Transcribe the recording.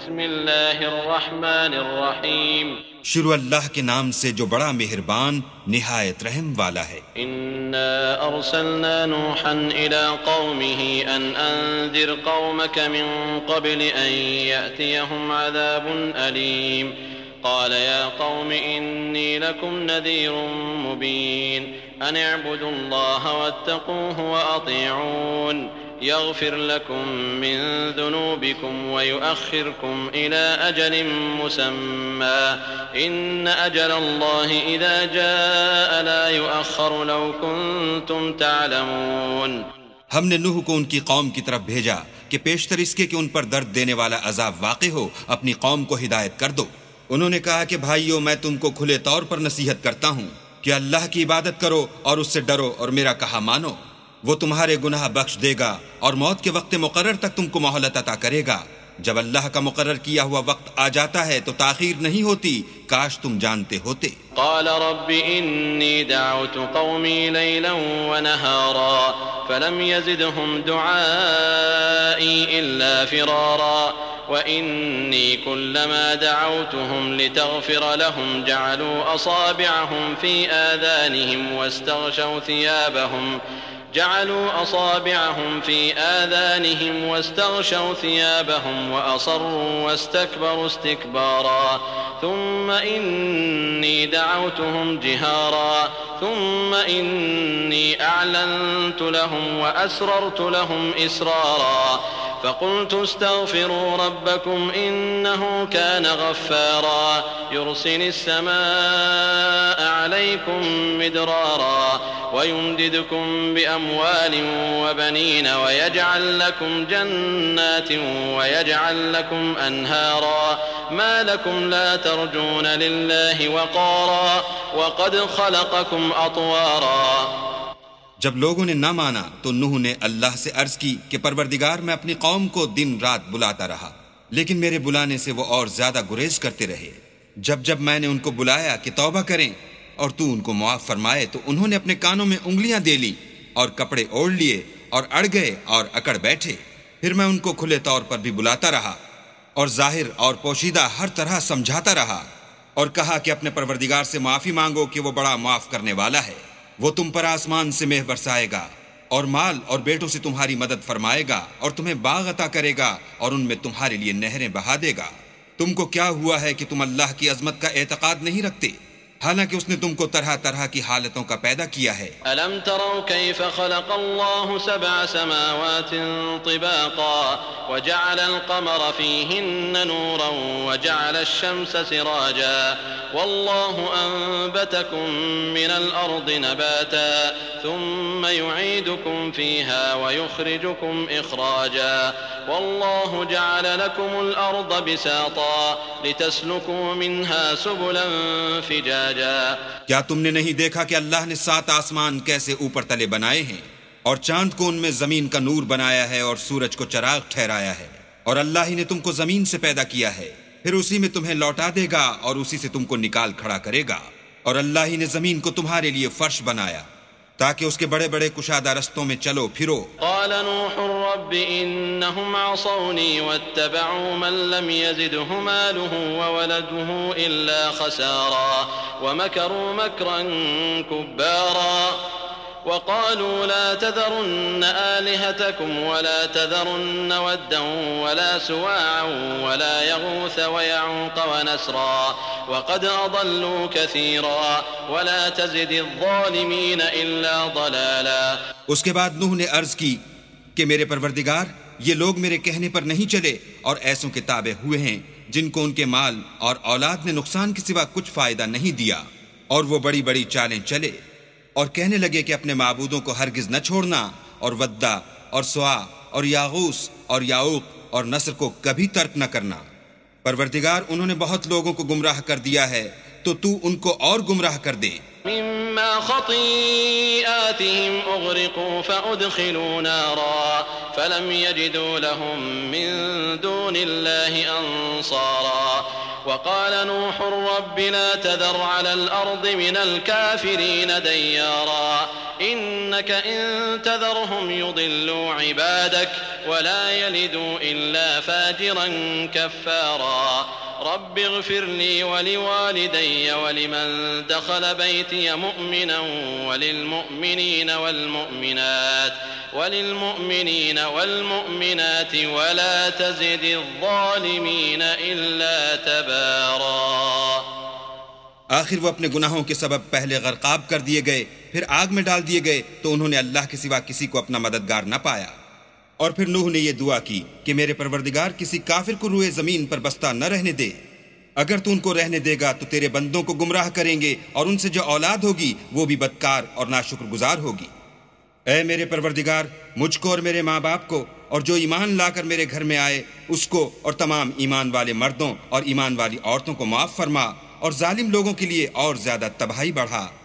بسم اللہ الرحمن الرحیم شروع اللہ کے نام سے جو بڑا مہربان نہایت رحم والا ہے۔ انا ارسلنا نوحا الى قومه ان انذر قومك من قبل ان يأتيهم عذاب أليم قال يا قوم إني لكم نذير مبين أن اعبدوا الله واتقوه وأطيعون يغفر لكم من ذنوبكم ويؤخركم إلى أجل مسمى إن أجل الله إذا جاء لا يؤخر لو كنتم تعلمون۔ ہم نے نوح کو ان کی قوم کی طرف بھیجا کہ پیشتر اس کے کہ ان پر درد دینے والا عذاب واقع ہو اپنی قوم کو ہدایت کر دو۔ انہوں نے کہا کہ بھائیو میں تم کو کھلے طور پر نصیحت کرتا ہوں کہ اللہ کی عبادت کرو اور اس سے ڈرو اور میرا کہا مانو، وہ تمہارے گناہ بخش دے گا اور موت کے وقت مقرر تک تم کو مہلت عطا کرے گا۔ جب اللہ کا مقرر کیا ہوا وقت آ جاتا ہے تو تاخیر نہیں ہوتی، کاش تم جانتے ہوتے۔ قال رب إني دعوت قومي ليلا ونهارا فلم يزدهم دعائي إلا فرارا وإني كلما دعوتهم لتغفر لهم جعلوا أصابعهم في آذانهم واستغشوا ثيابهم وأصروا واستكبروا استكبارا ثم إني دعوتهم جهارا ثم إني أعلنت لهم وأسررت لهم إسرارا فقلت استغفروا ربكم إنه كان غفارا يرسل السماء عليكم مدرارا ويمددكم بأموال وبنين ويجعل لكم جنات ويجعل لكم أنهارا ما لكم لا ترجون لله وقارا وقد خلقكم أطوارا۔ جب لوگوں نے نہ مانا تو نوح نے اللہ سے عرض کی کہ پروردگار میں اپنی قوم کو دن رات بلاتا رہا، لیکن میرے بلانے سے وہ اور زیادہ گریز کرتے رہے۔ جب میں نے ان کو بلایا کہ توبہ کریں اور تو ان کو معاف فرمائے تو انہوں نے اپنے کانوں میں انگلیاں دے لی اور کپڑے اوڑھ لیے اور اڑ گئے اور اکڑ بیٹھے۔ پھر میں ان کو کھلے طور پر بھی بلاتا رہا اور ظاہر اور پوشیدہ ہر طرح سمجھاتا رہا اور کہا کہ اپنے پروردگار سے معافی مانگو کہ وہ بڑا معاف کرنے والا ہے، وہ تم پر آسمان سے مہ برسائے گا اور مال اور بیٹوں سے تمہاری مدد فرمائے گا اور تمہیں باغ عطا کرے گا اور ان میں تمہارے لیے نہریں بہا دے گا۔ تم کو کیا ہوا ہے کہ تم اللہ کی عظمت کا اعتقاد نہیں رکھتے، حالانکہ اس نے تم کو طرح طرح کی حالتوں کا پیدا کیا ہے۔ أَلَمْ تَرَوْا كَيْفَ خَلَقَ اللَّهُ سَبْعَ سَمَاوَاتٍ طِبَاقًا وَجَعَلَ الْقَمَرَ فِيهِنَّ نُورًا وَجَعَلَ الشَّمْسَ سِرَاجًا وَاللَّهُ أَنبَتَكُم مِّنَ الْأَرْضِ نَبَاتًا ثُمَّ يُعِيدُكُم فِيهَا وَيُخْرِجُكُمْ إِخْرَاجًا وَاللَّهُ جَعَلَ لَكُمُ الْأَرْضَ بِسَاطًا لِتَسْلُكُوا مِنْهَا سُبُلًا فِجَاجًا۔ کیا تم نے نہیں دیکھا کہ اللہ نے 7 آسمان کیسے اوپر تلے بنائے ہیں اور چاند کو ان میں زمین کا نور بنایا ہے اور سورج کو چراغ ٹھہرایا ہے، اور اللہ ہی نے تم کو زمین سے پیدا کیا ہے، پھر اسی میں تمہیں لوٹا دے گا اور اسی سے تم کو نکال کھڑا کرے گا، اور اللہ ہی نے زمین کو تمہارے لیے فرش بنایا تاکہ اس کے بڑے بڑے کشادہ رستوں میں چلو پھرو۔ قال نوح رب انهم عصوني واتبعوا من لم يزده ماله وولده الا خسارا ومكروا مكرا كبارا وقالوا لا تذرن آلهتكم ولا تذرن ودا ولا سواعا ولا يغوث ويعوق ونسرا وقد أضلوا كثيرا ولا تزد الظالمين إلا ضلالا۔ اس کے بعد نوح نے عرض کی کہ میرے پروردگار یہ لوگ میرے کہنے پر نہیں چلے اور ایسوں کے تابع ہوئے ہیں جن کو ان کے مال اور اولاد نے نقصان کے سوا کچھ فائدہ نہیں دیا، اور وہ بڑی بڑی چالیں چلے اور کہنے لگے کہ اپنے معبودوں کو ہرگز نہ چھوڑنا، اور ودا اور سوا اور یاغوس اور یاؤق اور نصر کو کبھی ترک نہ کرنا۔ پروردگار انہوں نے بہت لوگوں کو گمراہ کر دیا ہے تو تو ان کو اور گمراہ کر دے۔ مما خطيئاتهم أغرقوا فأدخلوا نارا فلم يجدوا لهم من دون الله أنصارا وقال نوح رب لا تذر على الأرض من الكافرين ديارا إنك إن تذرهم يضلوا عبادك ولا يلدوا إلا فاجرا كفارا رب اغفر لي ولوالدي ولمن دخل بيتي مؤمنا وللمؤمنين والمؤمنات ولا تزد الظالمين إلا تبارا. آخر وہ اپنے گناہوں کے سبب پہلے غرقاب کر دیے گئے، پھر آگ میں ڈال دیے گئے تو انہوں نے اللہ کے سوا کسی کو اپنا مددگار نہ پایا. اور پھر نوح نے یہ دعا کی کہ میرے پروردگار کسی کافر کو روئے زمین پر بستہ نہ رہنے دے. اگر تو ان کو رہنے دے گا تو تیرے بندوں کو گمراہ کریں گے اور ان سے جو اولاد ہوگی وہ بھی بدکار اور ناشکر گزار ہوگی. اے میرے پروردگار مجھ کو اور میرے ماں باپ کو اور جو ایمان لا کر میرے گھر میں آئے اس کو اور تمام ایمان والے مردوں اور ایمان والی عورتوں کو معاف فرما اور ظالم لوگوں کے لیے اور زیادہ تباہی بڑھا.